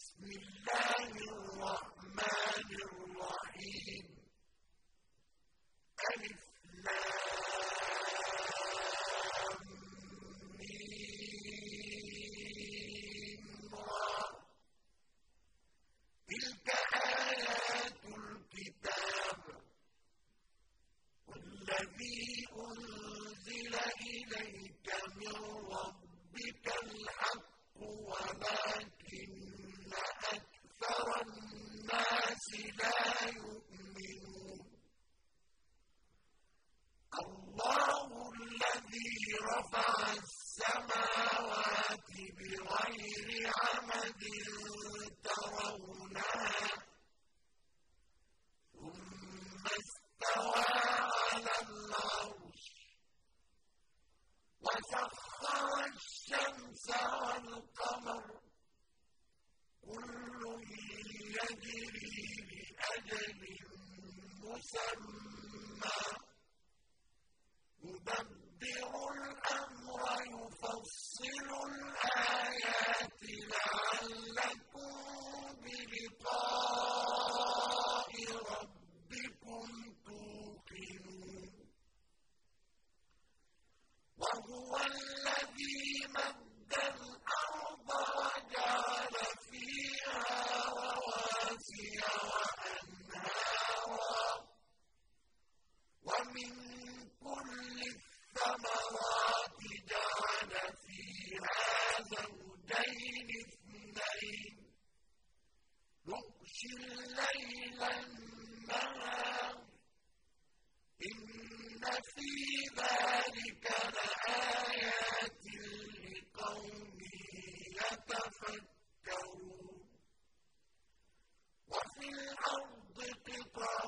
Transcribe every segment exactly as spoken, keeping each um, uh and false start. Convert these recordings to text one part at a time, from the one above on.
بسم الله الرحمن الرحيم ألف لام ميم را تلك آيات الكتاب والذي أنزل إليك من ربك الحق ولكن أكثر الناس لا يؤمنون الله الذي رفع السماوات بغير عمد ترونها ثم استوى على العرش وسخر الشمس والقمر كل يجري لأجل مسمى يدبر الأمر يفصل الآيات لعلكم بلقاء ربكم توقنون وهو الذي مد الأرض وجعل فيها رواسي وأنهارا ومن كل الثمرات جعل فيها زوجين اثنين يغشي الليل النهار إن في ذلك لآيات لقوم يتفكرون وفي الأرض قطع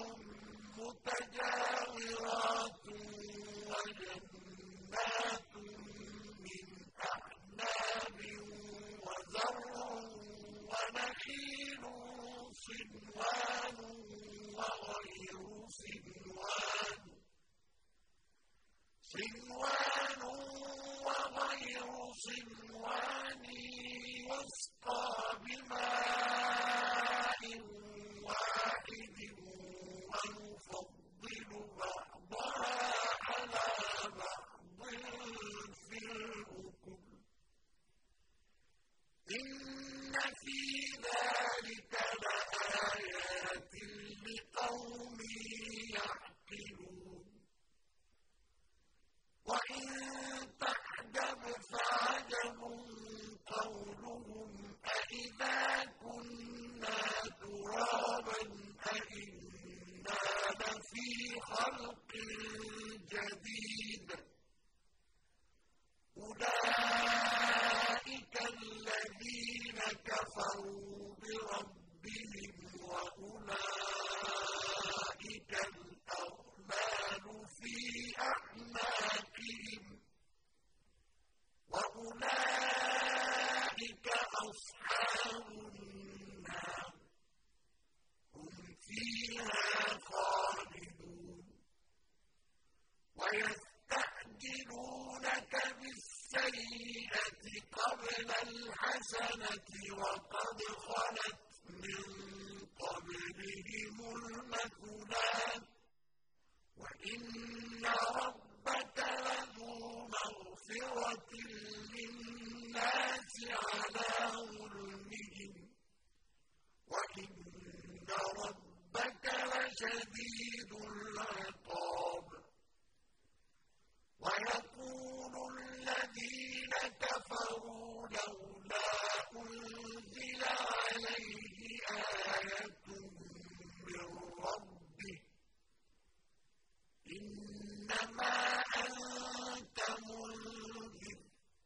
متجاورات وجنات من أعناب وزرع ونخيل صنوان وغير صنوان صنوان وغير صنوان يسقى بماء واحد ونفضل بعضها على بعض في الأكل إن في ذلك لآيات لقوم يعقلون وإن تعجب فعجب قولهم أإذا كنا ترابا أإنا لفي خلق جديد أولئك الذين كفروا بربهم وأولئك الأغلال في أعناقهم وأولئك أصحاب النار هم فيها خالدون ويستعجلونك بالسيئة قبل الحسنة وقد خلت من قبلهم المثلات وإن ربك لذو مغفرة للناس على ظلمهم وإن ربك لشديد العقاب ويقول الذين كفروا لولا أنزل عليه آية من ربه إنما أنت منذر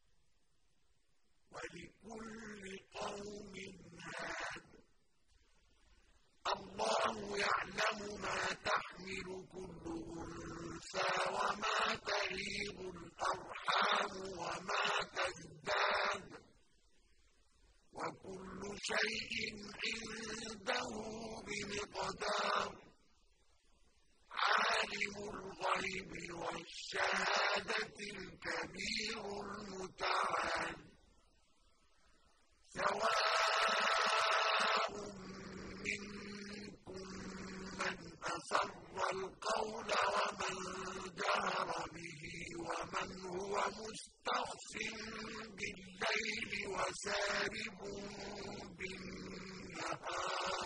ولكل قوم هاد الله يعلم ما تحمل كل أنثى وما تغيض الأرحام وما تزداد وكل شيء عنده بمقدار عالم الغيب والشهادة الكبير المتعال سواء يُسَبِّحُونَكُم بِالنَّهَارِ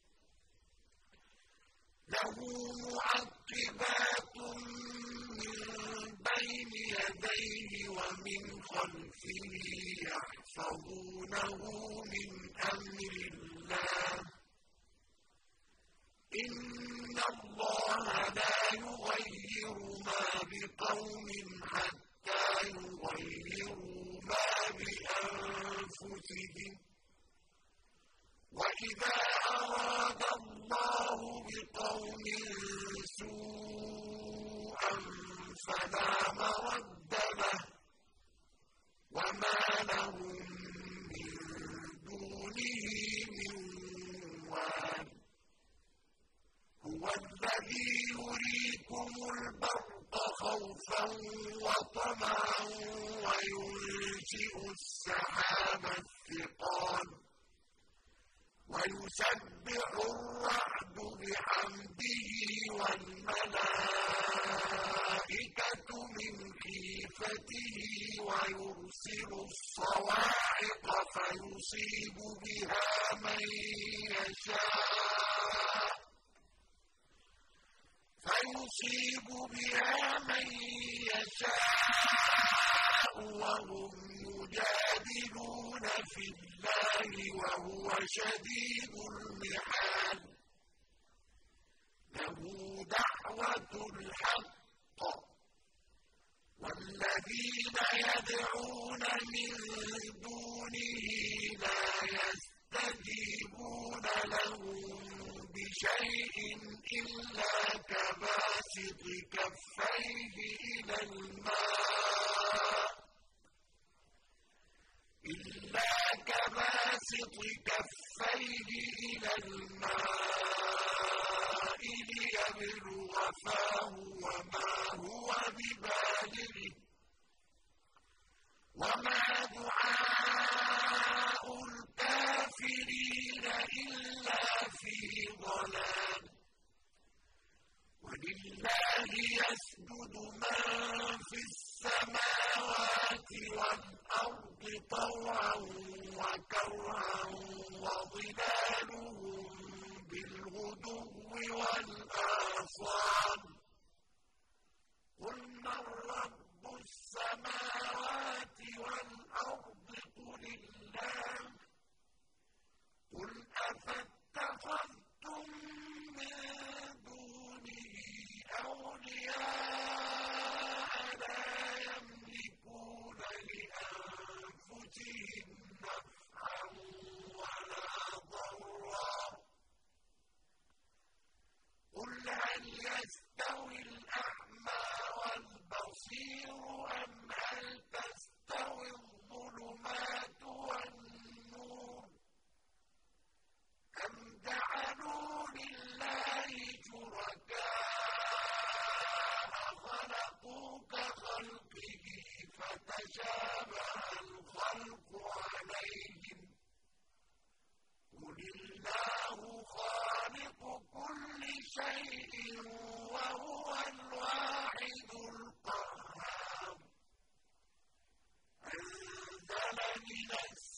لَهُ مُعَقِّبَاتٌ مِّن بَيْنِ يَدَيْهِ وَمِنْ خَلْفِهِ يَحْفَظُونَهُ مِنْ أَمْرِ اللَّهِ ۗ إِنَّ اللَّهَ لَا يُغَيِّرُ مَا بِقَوْمٍ حَتَّىٰ يُغَيِّرُوا مَا بِأَنفُسِهِمْ ۗ وَإِذَا أَرَادَ اللَّهُ بِقَوْمٍ سُوءًا فَلَا مَرَدَّ لَهُ ۚ وَمَا لَهُم مِّن دُونِهِ مِن وَالٍ هُوَ الَّذِي يُرِيكُمُ الْبَرْقَ خَوْفًا وَطَمَعًا وَيُنشِئُ السَّحَابَ الثِّقَالَ وَيُسَبِّحُ الرَّعْدُ بِحَمْدِهِ وَالْمَلَائِكَةُ مِنْ خِيفَتِهِ وَيُرْسِلُ الصَّوَاعِقَ فَيُصِيبُ بِهَا مَن يَشَاءُ فَيُصِيبُ بِهَا مَن يَشَاءُ وَهُمْ يُجَادِلُونَ فِي اللَّهِ وَهُوَ شَدِيدُ الْمِحَالِ لَهُ دَعْوَةُ الْحَقِّ ۖ وَالَّذِينَ يَدْعُونَ مِن دُونِهِ لَا يَسْتَجِيبُونَ لَهُم بِشَيْءٍ إِلَّا كَبَاسِطِ كَفَّيْهِ إِلَى الْمَاءِ إِلَّا كَبَاسِطِ كَفَّيْهِ إِلَى الْمَاءِ لِيَبْلُغَ فَاهُ وَمَا هُوَ بِبَالِغِهِ ۚ وَمَا دُعَاءُ الْكَافِرِينَ إِلَّا فِي ضَلَالٍ وَلِلَّهِ يَسْجُدُ مَن فِي السَّمَاوَاتِ وَالْأَرْضِ طَوْعًا وَكَرْهًا وَظِلَالُهُم بِالْغُدُوِّ وَالْآصَالِ ۖ قُلْ مَن رَّبُّ السَّمَاوَاتِ وَالْأَرْضِ قُلِ اللَّهُ ۚ قُلْ أَفَاتَّخَذْتُم مِّن دُونِهِ أَوْلِيَاءَ لَا يَمْلِكُونَ لِأَنفُسِهِمْ نَفْعًا وَلَا ضَرًّا ۚ قُلْ هَلْ يَسْتَوِي الْأَعْمَىٰ وَالْبَصِيرُ أَمْ هَلْ تَسْتَوِي الظُّلُمَاتُ وَالنُّورُ أَمْ جَعَلُوا لِلَّهِ شُرَكَاءَ خَلَقُوا كَخَلْقِهِ فَتَشَابَهَ الْخَلْقُ عَلَيْهِمْ ۚ قُلِ اللَّهُ خَالِقُ كُلِّ شَيْءٍ وَهُوَ الْوَاحِدُ الْقَهَّارُ أَنزَلَ مِنَ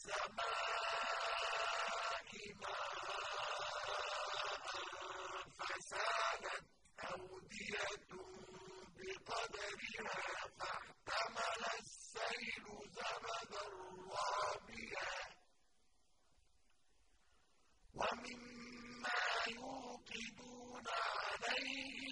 السَّمَاءِ مَاءً فَسَالَتْ أَوْدِيَةٌ بِقَدَرِهَا فَاحْتَمَلَ السَّيْلُ زَبَدًا رَّابِيًا ۚ وَمِمَّا يُوقِدُونَ عَلَيْهِ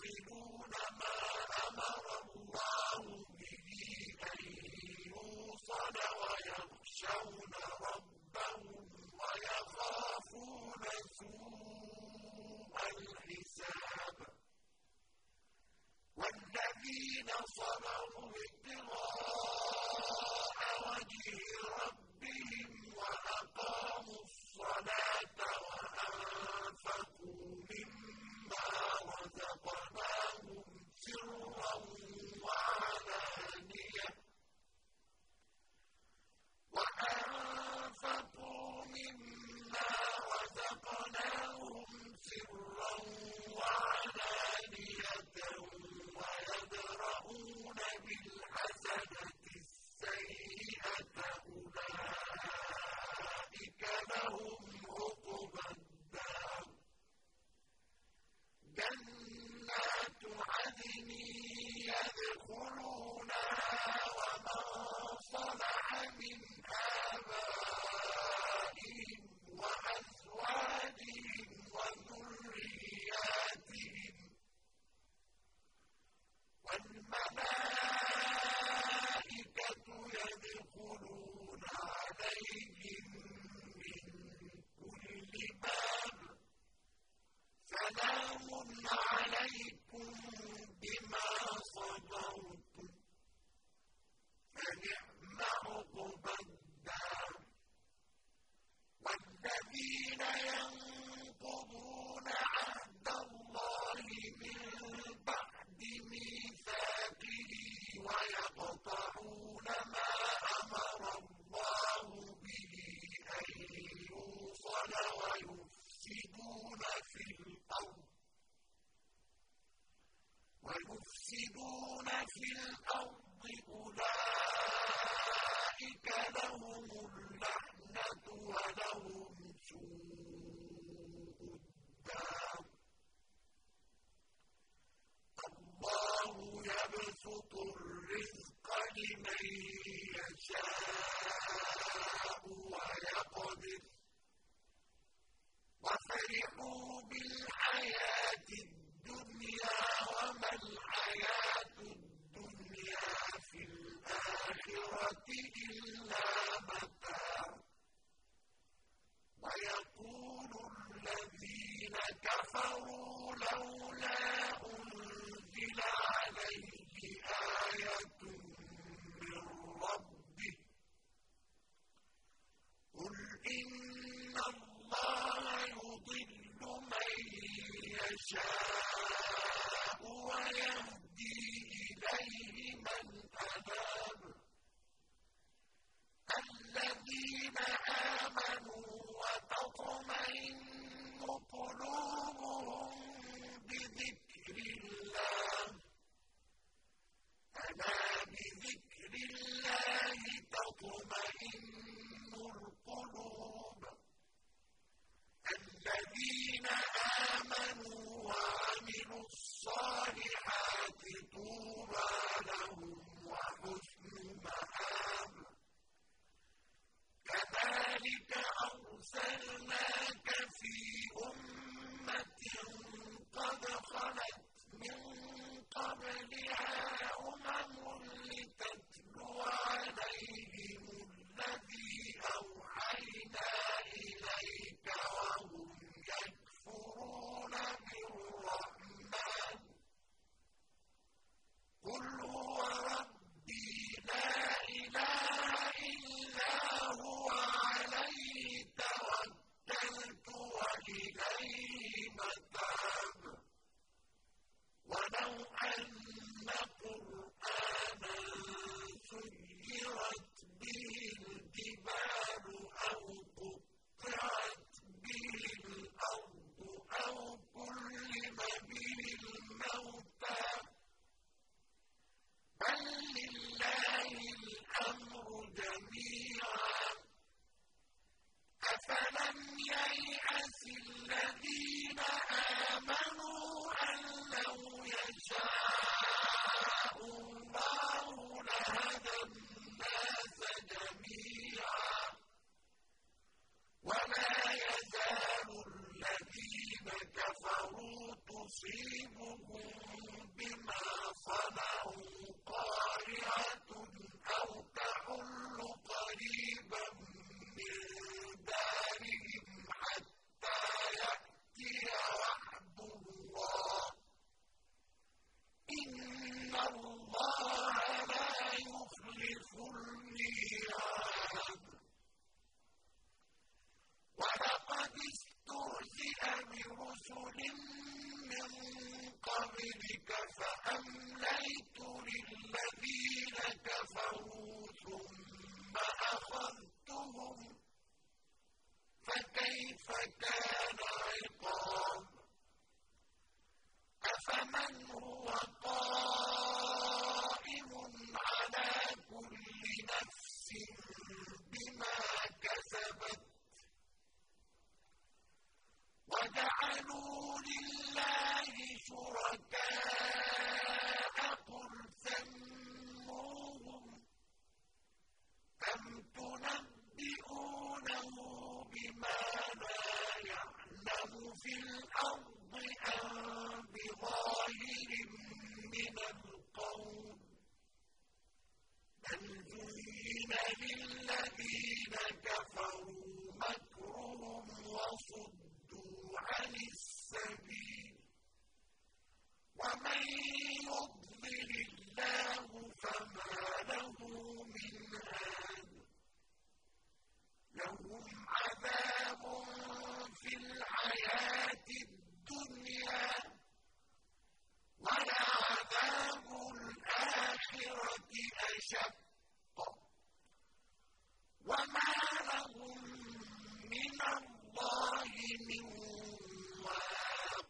يصلون ما أمر الله به أن يوصل ويخشون ربهم ويخافون سوء الحساب والذين صبروا ابتغاء وجه ربهم وأقاموا الصلاة وأنفقوا مما رزقناهم سرا وعلانية وأنفقوا مما رزقناهم سرا وعلانية ويدرؤون بالحسنة السيئة أولئك لهم عقبى الدار جنات عدن يدخلونها ومن صلح من آبائهم وأزواجهم وذرياتهم والملائكة يدخلون عليهم من كل باب سلام عليكم بما صبرتم فنعم عقبى الدار والذين ينقضون عهد الله من بعد ميثاقه ويقطعون ما أمر الله به أن يوصل ويفسدون في الأرض ويفسدون في الأرض أولئك لهم اللعنة ولهم سوء الدار الله يبسط الرزق لمن يشاء ويقدر وفرحوا بالحياة الدنيا وما الحياة الدنيا في الآخرة إلا متاع ويقول الذين كفروا لولا أنزل عليه آية من ربه قل إن الله يضل من يشاء ويهدي إليه من أناب الذين آمنوا وتطمئن قلوبهم بذكر الله ألا بذكر الله تطمئن القلوب الذين آمنوا وعملوا الصالحات طوبى لهم وحسن مآب كذلك أرسلناك في أمة قد خلت من قبلها أمم لتتلو عليهم الذي أوحينا إليك وهم يكفرون بالرحمن قل هو ربي لا إله إلا هو عليه توكلت رُسُلٍ مِّن قَبْلِكَ فَأَمْلَيْتُ لِلَّذِينَ كَفَرُوا ثُمَّ أَخَذْتُهُمْ فَكَيْفَ كَانَ عِقَابِ أَفَمَنْ هُوَ قَائِمٌ عَلَىٰ كُلِّ نَفْسٍ بِمَا كَسَبَتْ وَجَعَلُوا لِلَّهِ شُرَكَاءَ قُلْ سَمُّوهُمْ أَمْ تُنَبِّئُونَهُ بِمَا لَا يَعْلَمُ فِي الْأَرْضِ أَم بِظَاهِرٍ مِّنَ الْقَوْلِ بَلْ زُيِّنَ لِلَّذِينَ كَفَرُوا مَكْرُهُمْ وَصُدُّوا عَنِ السَّبِيلِ وَمَن يُضْلِلِ اللَّهُ فَمَا لَهُ مِنْ هَادٍ لَّهُمْ عَذَابٌ فِي الْحَيَاةِ الدُّنْيَا وَلَعَذَابُ الْآخِرَةِ أَشَقُّ وَمَا لَهُم مِّنَ اللَّهِ مِن وَاقٍ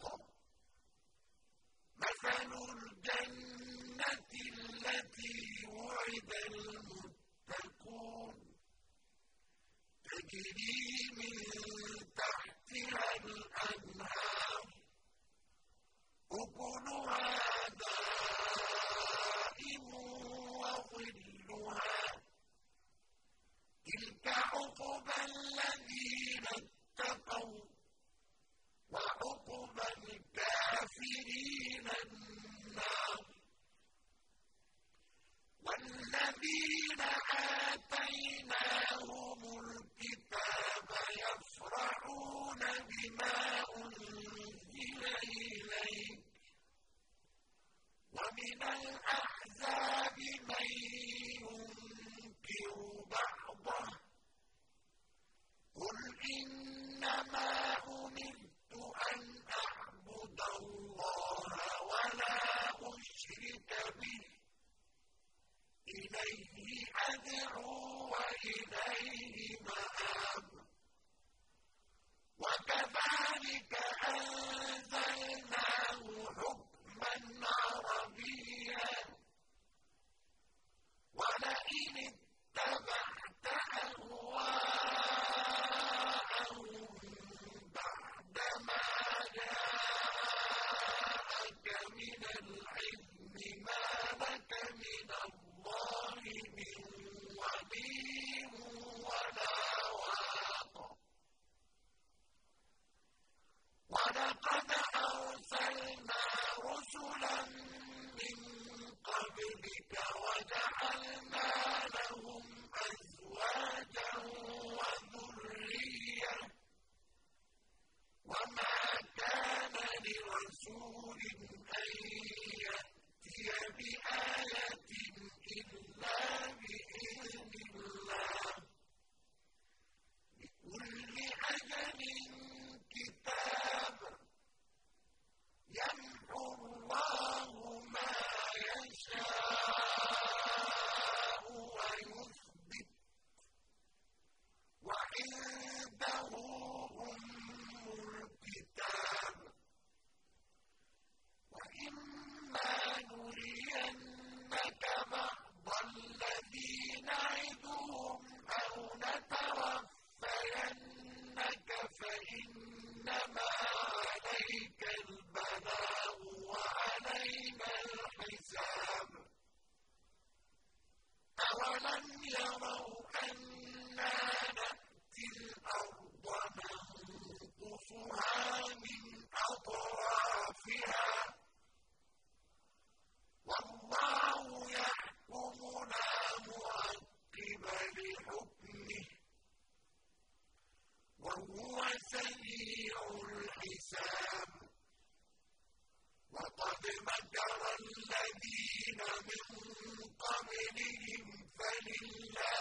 مَثَلُ الْجَنَّةِ الَّتِي وُعِدَ الْمُتَّقُونَ تَجْرِي مِن تَحْتِهَا الْأَنْهَارُ أُكُلُهَا دَائِمٌ وَظِلُّهَا تِلْكَ عُقْبَى الَّذِينَ اتَّقَوْا وَعُقْبَى الْكَافِرِينَ النَّارُ وَالَّذِينَ آتَيْنَاهُمُ الْكِتَابَ يَفْرَحُونَ بِمَا أُنزِلَ إِلَيْكَ وَمِنَ الْأَحْزَابِ مَن يُنكِرُ بَعْضَهُ قُلْ إِنَّمَا أُمِرْتُ أَنْ أَعْبُدَ اللَّهَ وَلَا أُشْرِكَ بِهِ إِلَيْهِ أَدْعُو وَإِلَيْهِ مَآبِ وَكَذَٰلِكَ أَنزَلْنَاهُ حُكْمًا عَرَبِيًّا وَلَئِنِ اتَّبَعْتَ أَهْوَاءَهُم بَعْدَمَا جَاءَكَ مِنَ الْعِلْمِ مَا لَكَ مِنَ اللَّهِ مِن وَلِيٍّ وَلَا وَاقٍ وَلَقَدْ أَرْسَلْنَا رُسُلًا مِّن قَبْلِكَ وَجَعَلْنَا لَهُمْ أَزْوَاجًا وَذُرِّيَّةً وَمَا كَانَ لِرَسُولٍ أَن يَأْتِيَ بِآيَةٍ إِلَّا بِإِذْنِ اللَّهِ لِكُلِّ أَجَلٍ كِتَابٌ يَمْحُو اللَّهُ مَا يَشَاءُ وَيُثْبِتُ وَعِندَهُ أُمُّ الْكِتَابِ وَإِمَّا نُرِيَنَّكَ بَعْضَ الَّذِي نَعِدُهُمْ أَوْ نَتَوَفَّيَنَّكَ فَإِنَّمَا عَلَيْكَ الْبَلَاغُ وَعَلَيْنَا الْحِسَابُ أَوَلَمْ يَرَوْا أَنَّا نَأْتِي الْأَرْضَ نَنقُصُهَا مِنْ أَطْرَافِهَا وَاللَّهُ يَحْكُمُ لَا مُعَقِّبَ لِحُكْمِهِ وَهُوَ سَرِيعُ الْحِسَابِ وَقَدْ مَكَرَ الَّذِينَ مِن قَبْلِهِمْ فَلِلَّهِ